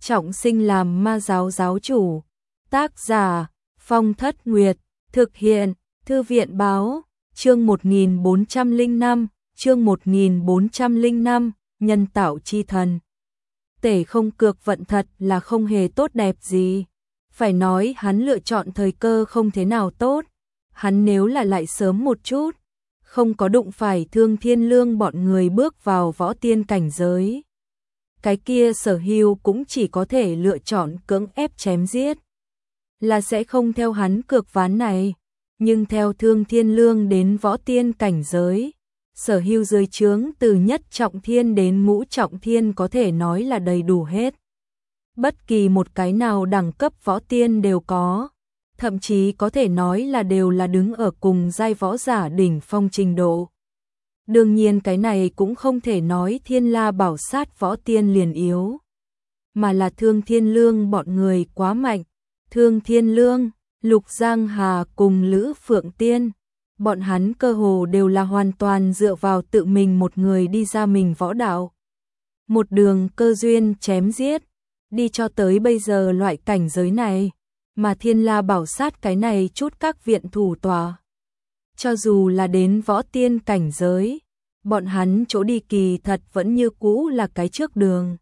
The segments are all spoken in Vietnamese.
trọng sinh làm ma giáo giáo chủ. Tác giả Phong Thất Nguyệt, thực hiện Thư viện báo, chương 1405, chương 1405, nhân tạo chi thần. Tể không cược vận thật là không hề tốt đẹp gì. Phải nói hắn lựa chọn thời cơ không thế nào tốt. Hắn nếu là lại sớm một chút, không có đụng phải Thương Thiên Lương bọn người bước vào võ tiên cảnh giới, cái kia Sở Hưu cũng chỉ có thể lựa chọn cưỡng ép chém giết, là sẽ không theo hắn cược ván này. Nhưng theo Thương Thiên Lương đến võ tiên cảnh giới, Sở Hưu dưới trướng từ nhất trọng thiên đến ngũ trọng thiên có thể nói là đầy đủ hết. Bất kỳ một cái nào đẳng cấp võ tiên đều có, thậm chí có thể nói là đều là đứng ở cùng giai võ giả đỉnh phong trình độ. Đương nhiên cái này cũng không thể nói Thiên La Bảo Sát võ tiên liền yếu, mà là Thương Thiên Lương bọn người quá mạnh. Thương Thiên Lương, Lục Giang Hà cùng Lữ Phượng Tiên, bọn hắn cơ hồ đều là hoàn toàn dựa vào tự mình một người đi ra mình võ đạo. Một đường cơ duyên chém giết, đi cho tới bây giờ loại cảnh giới này, mà Thiên La Bảo Sát cái này chút các viện thủ tòa. Cho dù là đến võ tiên cảnh giới, bọn hắn chỗ đi kỳ thật vẫn như cũ là cái trước đường.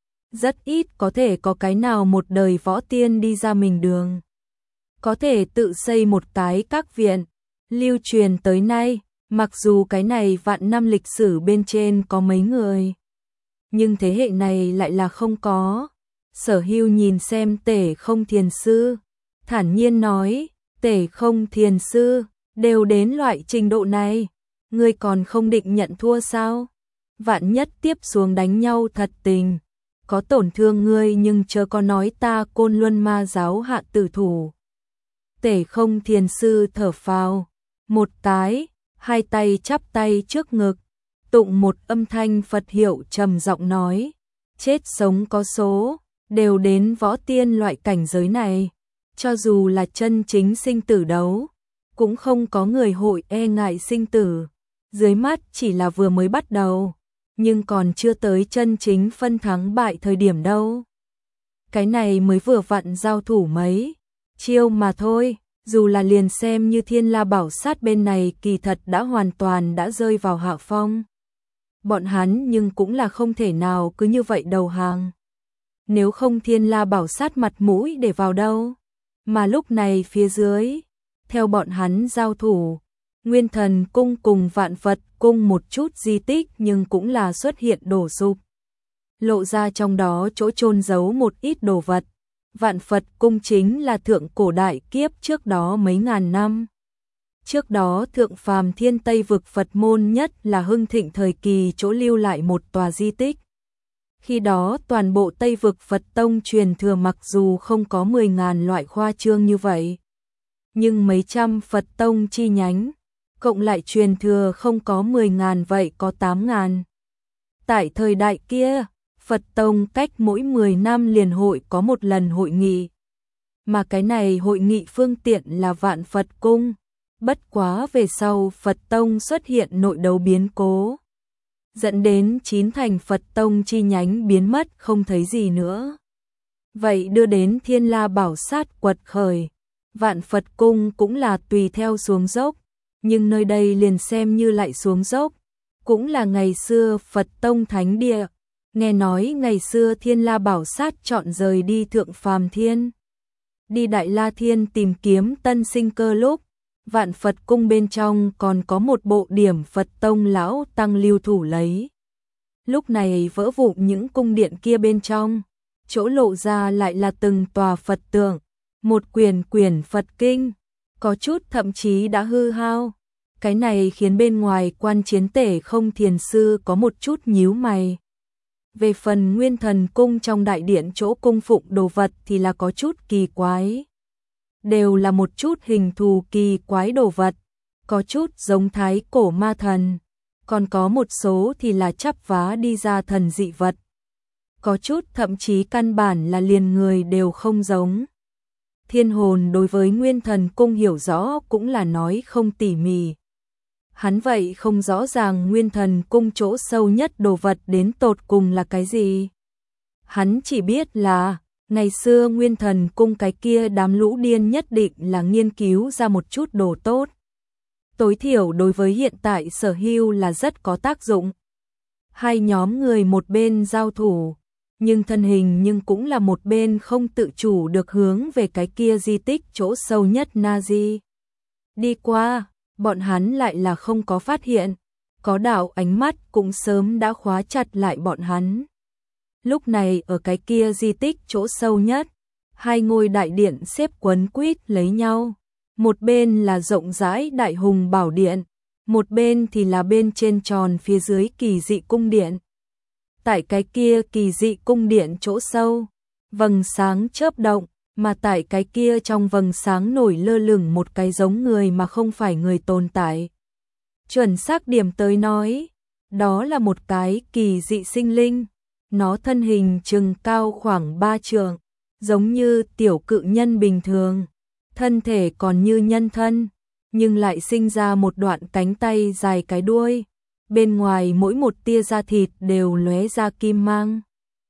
Rất ít có thể có cái nào một đời võ tiên đi ra mình đường. Có thể tự xây một cái các viện, lưu truyền tới nay, mặc dù cái này vạn năm lịch sử bên trên có mấy người, nhưng thế hệ này lại là không có. Sở Hưu nhìn xem Tể Không Thiền Sư, thản nhiên nói, Tể Không Thiền Sư, đều đến loại trình độ này, ngươi còn không định nhận thua sao? Vạn nhất tiếp xuống đánh nhau thật tình, có tổn thương ngươi nhưng chớ có nói ta Côn Luân Ma giáo hạ tử thủ. Tể Không Thiền Sư thở phào, một cái, hai tay chắp tay trước ngực, tụng một âm thanh Phật hiệu trầm giọng nói, chết sống có số, đều đến võ tiên loại cảnh giới này, cho dù là chân chính sinh tử đấu, cũng không có người hội e ngại sinh tử, dưới mắt chỉ là vừa mới bắt đầu, nhưng còn chưa tới chân chính phân thắng bại thời điểm đâu. Cái này mới vừa vặn giao thủ mấy chiêu mà thôi, dù là liền xem như Thiên La Bảo Sát bên này kỳ thật đã hoàn toàn đã rơi vào hạ phong. Bọn hắn nhưng cũng là không thể nào cứ như vậy đầu hàng. Nếu không Thiên La Bảo Sát mặt mũi để vào đâu. Mà lúc này phía dưới, theo bọn hắn giao thủ, Nguyên Thần Cung cùng Vạn Phật Cung một chút di tích nhưng cũng là xuất hiện đổ sụp. Lộ ra trong đó chỗ chôn giấu một ít đồ vật. Vạn Phật Cung chính là thượng cổ đại kiếp trước đó mấy ngàn năm. Trước đó thượng phàm thiên Tây vực Phật môn nhất là hưng thịnh thời kỳ chỗ lưu lại một tòa di tích. Khi đó toàn bộ Tây vực Phật tông truyền thừa mặc dù không có 10.000 loại khoa trương như vậy, nhưng mấy trăm Phật tông chi nhánh, cộng lại truyền thừa không có 10.000 vậy có 8.000. Tại thời đại kia, Phật tông cách mỗi 10 năm liền hội có một lần hội nghị. Mà cái này hội nghị phương tiện là Vạn Phật Cung. Bất quá về sau Phật tông xuất hiện nội đấu biến cố, dẫn đến 9 thành Phật tông chi nhánh biến mất không thấy gì nữa. Vậy đưa đến Thiên La Bảo Sát quật khởi, Vạn Phật Cung cũng là tùy theo xuống dốc, nhưng nơi đây liền xem như lại xuống dốc, cũng là ngày xưa Phật tông thánh địa. Nghe nói ngày xưa Thiên La Bảo Sát chọn rời đi Thượng Phàm Thiên, đi Đại La Thiên tìm kiếm tân sinh cơ lúc, Vạn Phật Cung bên trong còn có một bộ điểm Phật tông lão tăng lưu thủ lấy. Lúc này vỡ vụn những cung điện kia bên trong, chỗ lộ ra lại là từng tòa Phật tượng, một quyển quyển Phật kinh, có chút thậm chí đã hư hao. Cái này khiến bên ngoài quan chiến Tể Không Thiền Sư có một chút nhíu mày. Về phần Nguyên Thần Cung trong đại điện chỗ cung phụng đồ vật thì là có chút kỳ quái. Đều là một chút hình thù kỳ quái đồ vật, có chút giống thái cổ ma thần, còn có một số thì là chắp vá đi ra thần dị vật. Có chút thậm chí căn bản là liền người đều không giống. Thiên Hồn đối với Nguyên Thần Cung hiểu rõ cũng là nói không tỉ mỉ. Hắn vậy không rõ ràng Nguyên Thần Cung chỗ sâu nhất đồ vật đến tột cùng là cái gì. Hắn chỉ biết là ngày xưa Nguyên Thần Cung cái kia đám lũ điên nhất định là nghiên cứu ra một chút đồ tốt. Tối thiểu đối với hiện tại Sở Hưu là rất có tác dụng. Hai nhóm người một bên giao thủ, nhưng thân hình nhưng cũng là một bên không tự chủ được hướng về cái kia di tích chỗ sâu nhất Nazi. Đi qua, bọn hắn lại là không có phát hiện, có đạo ánh mắt cũng sớm đã khóa chặt lại bọn hắn. Lúc này ở cái kia di tích chỗ sâu nhất, hai ngôi đại điện xếp quấn quýt lấy nhau. Một bên là rộng rãi đại hùng bảo điện, một bên thì là bên trên tròn phía dưới kỳ dị cung điện. Tại cái kia kỳ dị cung điện chỗ sâu, vầng sáng chớp động, mà tại cái kia trong vầng sáng nổi lơ lửng một cái giống người mà không phải người tồn tại. Chuẩn xác điểm tới nói, đó là một cái kỳ dị sinh linh, nó thân hình chừng cao khoảng 3 trượng, giống như tiểu cự nhân bình thường, thân thể còn như nhân thân, nhưng lại sinh ra một đoạn cánh tay dài cái đuôi, bên ngoài mỗi một tia da thịt đều lóe ra kim mang,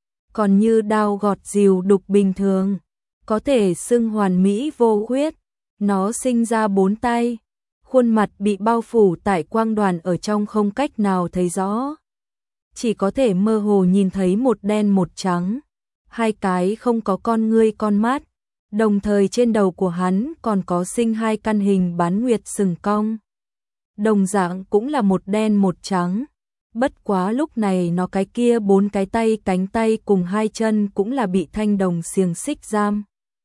còn như đao gọt rìu đục bình thường, có thể xưng hoàn mỹ vô khuyết. Nó sinh ra 4 tay, khuôn mặt bị bao phủ tại quang đoàn ở trong không cách nào thấy rõ, chỉ có thể mơ hồ nhìn thấy một đen một trắng, hai cái không có con ngươi con mắt, đồng thời trên đầu của hắn còn có sinh hai căn hình bán nguyệt sừng cong. Đồng dạng cũng là một đen một trắng, bất quá lúc này nó cái kia 4 cái tay cánh tay cùng 2 chân cũng là bị thanh đồng xiềng xích giam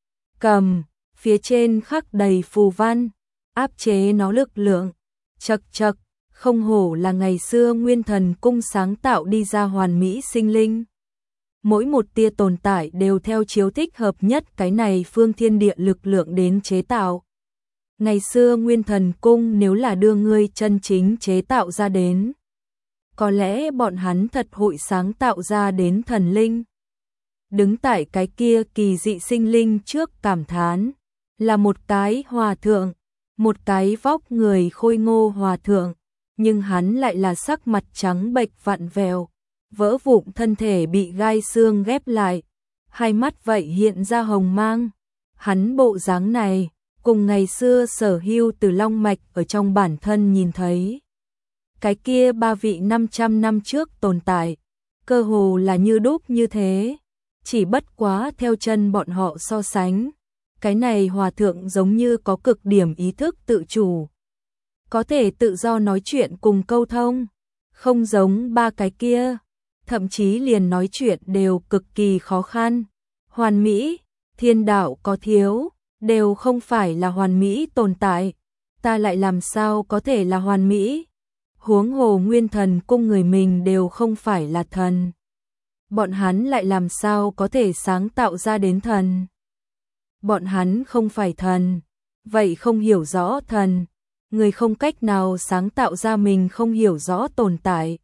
cầm, phía trên khắc đầy phù văn, áp chế nó lực lượng. Chậc chậc, không hổ là ngày xưa Nguyên Thần Cung sáng tạo đi ra hoàn mỹ sinh linh. Mỗi một tia tồn tại đều theo chiếu thích hợp nhất cái này phương thiên địa lực lượng đến chế tạo. Ngày xưa Nguyên Thần Cung nếu là đưa ngươi chân chính chế tạo ra đến, có lẽ bọn hắn thật hội sáng tạo ra đến thần linh. Đứng tại cái kia kỳ dị sinh linh trước cảm thán, là một cái hòa thượng, một cái vóc người khôi ngô hòa thượng, nhưng hắn lại là sắc mặt trắng bệch vặn vẹo, vỡ vụn thân thể bị gai xương ghép lại, hai mắt vậy hiện ra hồng mang. Hắn bộ dáng này, cùng ngày xưa Sở Hưu từ long mạch ở trong bản thân nhìn thấy. Cái kia 3 vị 500 năm trước tồn tại, cơ hồ là như đúc như thế, chỉ bất quá theo chân bọn họ so sánh. Cái này hòa thượng giống như có cực điểm ý thức tự chủ, có thể tự do nói chuyện cùng câu thông, không giống 3 cái kia, thậm chí liền nói chuyện đều cực kỳ khó khăn. Hoàn mỹ, thiên đạo có thiếu, đều không phải là hoàn mỹ tồn tại, ta lại làm sao có thể là hoàn mỹ? Huống hồ Nguyên Thần Cung người mình đều không phải là thần, bọn hắn lại làm sao có thể sáng tạo ra đến thần? Bọn hắn không phải thần, vậy không hiểu rõ thần, người không cách nào sáng tạo ra mình không hiểu rõ tồn tại.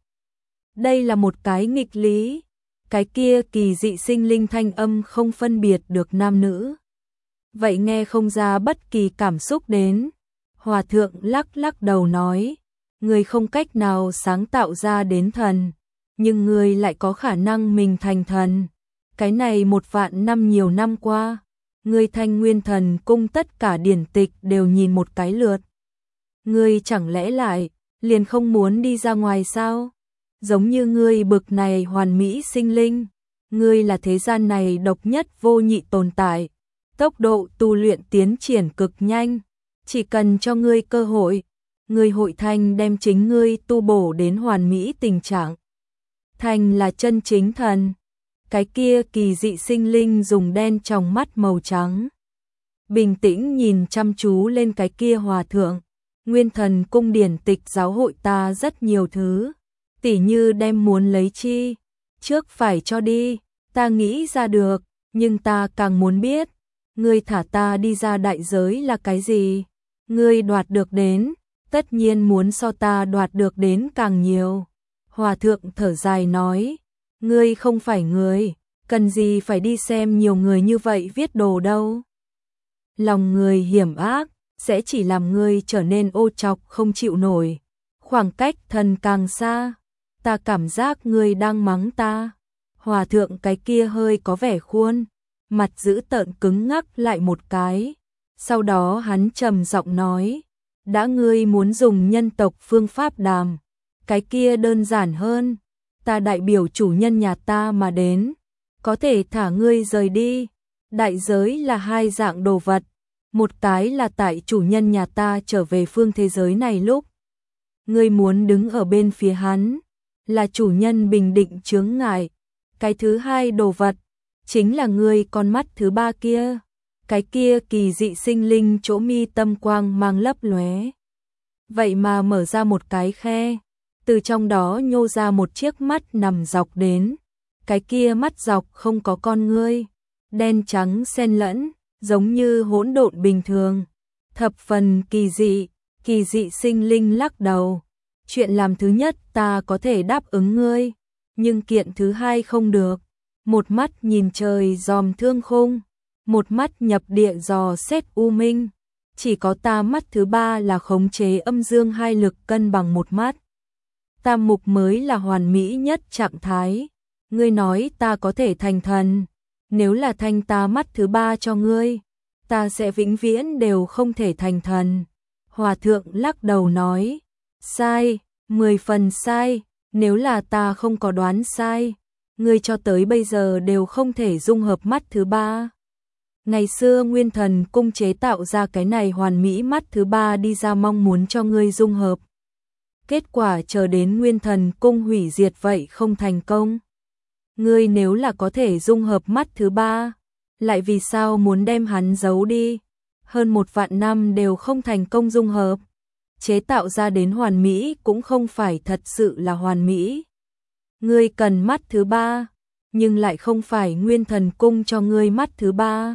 Đây là một cái nghịch lý, cái kia kỳ dị sinh linh thanh âm không phân biệt được nam nữ. Vậy nghe không ra bất kỳ cảm xúc đến. Hòa thượng lắc lắc đầu nói, người không cách nào sáng tạo ra đến thần, nhưng người lại có khả năng mình thành thần. Cái này 1 vạn năm nhiều năm qua, người Thanh Nguyên Thần Cung tất cả điển tịch đều nhìn một cái lượt. Ngươi chẳng lẽ lại liền không muốn đi ra ngoài sao? Giống như ngươi bực này hoàn mỹ sinh linh, ngươi là thế gian này độc nhất vô nhị tồn tại, tốc độ tu luyện tiến triển cực nhanh, chỉ cần cho ngươi cơ hội, ngươi hội thành đem chính ngươi tu bổ đến hoàn mỹ tình trạng. Thành là chân chính thần. Cái kia kỳ dị sinh linh dùng đen trong mắt màu trắng, bình tĩnh nhìn chăm chú lên cái kia hòa thượng. Nguyên Thần Cung điển tịch giáo hội ta rất nhiều thứ, tỉ như đem muốn lấy chi, trước phải cho đi, ta nghĩ ra được, nhưng ta càng muốn biết, ngươi thả ta đi ra đại giới là cái gì? Ngươi đoạt được đến, tất nhiên muốn so ta đoạt được đến càng nhiều. Hòa thượng thở dài nói, ngươi không phải người, cần gì phải đi xem nhiều người như vậy viết đồ đâu. Lòng người hiểm ác, sẽ chỉ làm ngươi trở nên ô trọc không chịu nổi. Khoảng cách thần càng xa, ta cảm giác ngươi đang mắng ta. Hòa thượng cái kia hơi có vẻ khuôn mặt dữ tợn cứng ngắc lại một cái. Sau đó hắn trầm giọng nói, đã ngươi muốn dùng nhân tộc phương pháp đàm, cái kia đơn giản hơn, ta đại biểu chủ nhân nhà ta mà đến, có thể thả ngươi rời đi. Đại giới là hai dạng đồ vật, một cái là tại chủ nhân nhà ta trở về phương thế giới này lúc ngươi muốn đứng ở bên phía hắn, là chủ nhân bình định chướng ngại. Cái thứ hai đồ vật chính là ngươi con mắt thứ ba kia, cái kia kỳ dị sinh linh chỗ mi tâm quang mang lấp lóe. Vậy mà mở ra một cái khe, từ trong đó nhô ra một chiếc mắt nằm dọc đến. Cái kia mắt dọc không có con ngươi, đen trắng xen lẫn, giống như hỗn độn bình thường. Thập phần kỳ dị sinh linh lắc đầu. Chuyện làm thứ nhất ta có thể đáp ứng ngươi, nhưng kiện thứ hai không được. Một mắt nhìn trời dòm thương khung, một mắt nhập địa dò xét u minh. Chỉ có ta mắt thứ ba là khống chế âm dương hai lực cân bằng một mắt. Tam mục mới là hoàn mỹ nhất trạng thái. Ngươi nói ta có thể thành thần, nếu là thanh ta mắt thứ ba cho ngươi, ta sẽ vĩnh viễn đều không thể thành thần. Hòa thượng lắc đầu nói, sai, 10 phần sai, nếu là ta không có đoán sai, ngươi cho tới bây giờ đều không thể dung hợp mắt thứ ba. Ngày xưa Nguyên Thần Cung chế tạo ra cái này hoàn mỹ mắt thứ ba đi ra mong muốn cho ngươi dung hợp. Kết quả chờ đến Nguyên Thần Cung hủy diệt vậy không thành công. Ngươi nếu là có thể dung hợp mắt thứ ba, lại vì sao muốn đem hắn giấu đi? Hơn 1 vạn năm đều không thành công dung hợp. Chế tạo ra đến hoàn mỹ cũng không phải thật sự là hoàn mỹ. Ngươi cần mắt thứ ba, nhưng lại không phải Nguyên Thần Cung cho ngươi mắt thứ ba,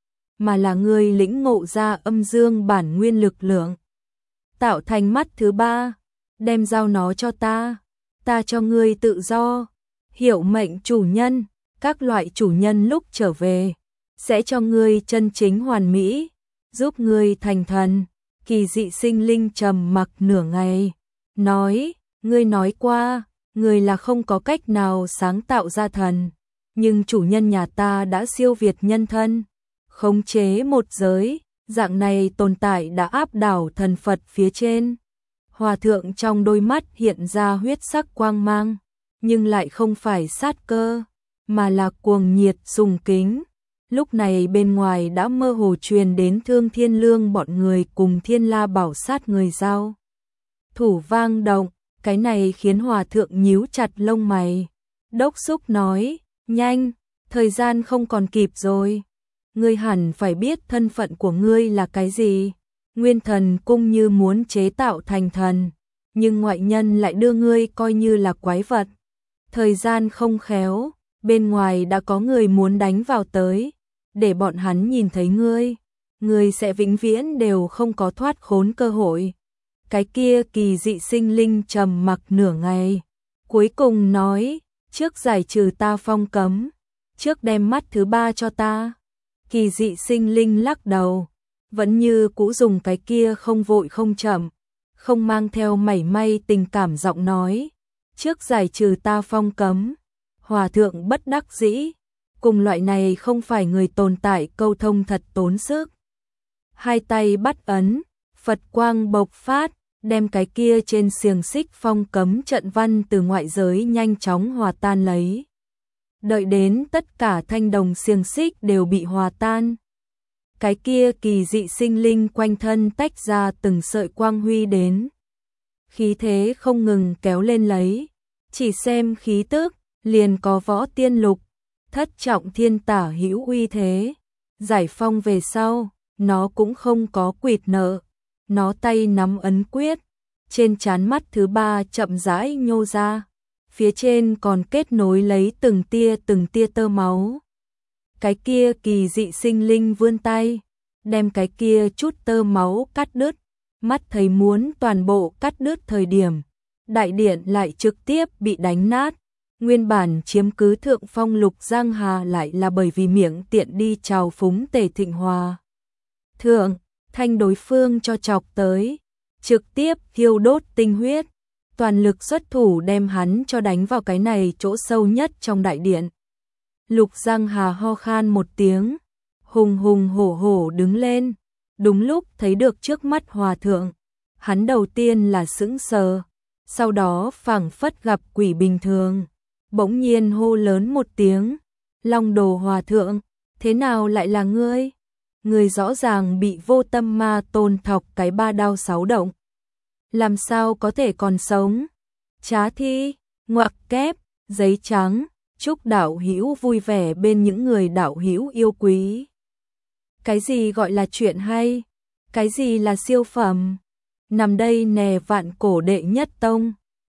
mà là ngươi lĩnh ngộ ra âm dương bản nguyên lực lượng, tạo thành mắt thứ ba, đem giao nó cho ta cho ngươi tự do. Hiệu mệnh chủ nhân, các loại chủ nhân lúc trở về sẽ cho ngươi chân chính hoàn mỹ, giúp ngươi thành thần. Kỳ dị sinh linh trầm mặc nửa ngày, nói, ngươi nói qua, ngươi là không có cách nào sáng tạo ra thần, nhưng chủ nhân nhà ta đã siêu việt nhân thân, khống chế một giới, dạng này tồn tại đã áp đảo thần Phật phía trên. Hòa thượng trong đôi mắt hiện ra huyết sắc quang mang, nhưng lại không phải sát cơ, mà là cuồng nhiệt sùng kính. Lúc này bên ngoài đã mơ hồ truyền đến Thương Thiên Lương bọn người cùng Thiên La Bảo sát người giao thủ vang động, cái này khiến hòa thượng nhíu chặt lông mày. Đốc Xúc nói, nhanh, thời gian không còn kịp rồi. Ngươi hẳn phải biết thân phận của ngươi là cái gì. Nguyên Thần Cung như muốn chế tạo thành thần, nhưng ngoại nhân lại đưa ngươi coi như là quái vật. Thời gian không khéo, bên ngoài đã có người muốn đánh vào tới, để bọn hắn nhìn thấy ngươi sẽ vĩnh viễn đều không có thoát khốn cơ hội. Cái kia kỳ dị sinh linh trầm mặc nửa ngày, cuối cùng nói, trước giải trừ ta phong cấm, trước đem mắt thứ ba cho ta. Kỳ dị sinh linh lắc đầu, vẫn như cũ dùng cái kia không vội không chậm, không mang theo mảy may tình cảm giọng nói, trước giải trừ ta phong cấm. Hòa thượng bất đắc dĩ, cùng loại này không phải người tồn tại câu thông thật tốn sức. Hai tay bắt ấn, Phật quang bộc phát, đem cái kia trên xiềng xích phong cấm trận văn từ ngoại giới nhanh chóng hòa tan lấy. Đợi đến tất cả thanh đồng xiềng xích đều bị hòa tan, cái kia kỳ dị sinh linh quanh thân tách ra từng sợi quang huy đến. Khí thế không ngừng kéo lên lấy, chỉ xem khí tức, liền có võ tiên lục, thất trọng thiên tả hữu uy thế. Giải phong về sau, nó cũng không có quỵt nợ, nó tay nắm ấn quyết, trên trán mắt thứ ba chậm rãi nhô ra, phía trên còn kết nối lấy từng tia tơ máu. Cái kia kỳ dị sinh linh vươn tay, đem cái kia chút tơ máu cắt đứt, mắt thấy muốn toàn bộ cắt đứt thời điểm, đại điện lại trực tiếp bị đánh nát. Nguyên bản chiếm cứ thượng phong Lục Giang Hà lại là bởi vì miệng tiện đi trào phúng Tề Thịnh Hòa thượng, thanh đối phương cho chọc tới, trực tiếp thiêu đốt tinh huyết, toàn lực xuất thủ đem hắn cho đánh vào cái này chỗ sâu nhất trong đại điện. Lục Giang Hà ho khan một tiếng, hùng hùng hổ hổ đứng lên, đúng lúc thấy được trước mắt hòa thượng. Hắn đầu tiên là sững sờ, sau đó phảng phất gặp quỷ bình thường, bỗng nhiên hô lớn một tiếng, Long Đồ hòa thượng, thế nào lại là ngươi? Ngươi rõ ràng bị Vô Tâm Ma Tôn thọc cái 3 đao 6 động, làm sao có thể còn sống? Trá thi, ngoặc kép, giấy trắng, chúc đạo hữu vui vẻ bên những người đạo hữu yêu quý. Cái gì gọi là chuyện hay? Cái gì là siêu phẩm? Nằm đây nè vạn cổ đệ nhất tông.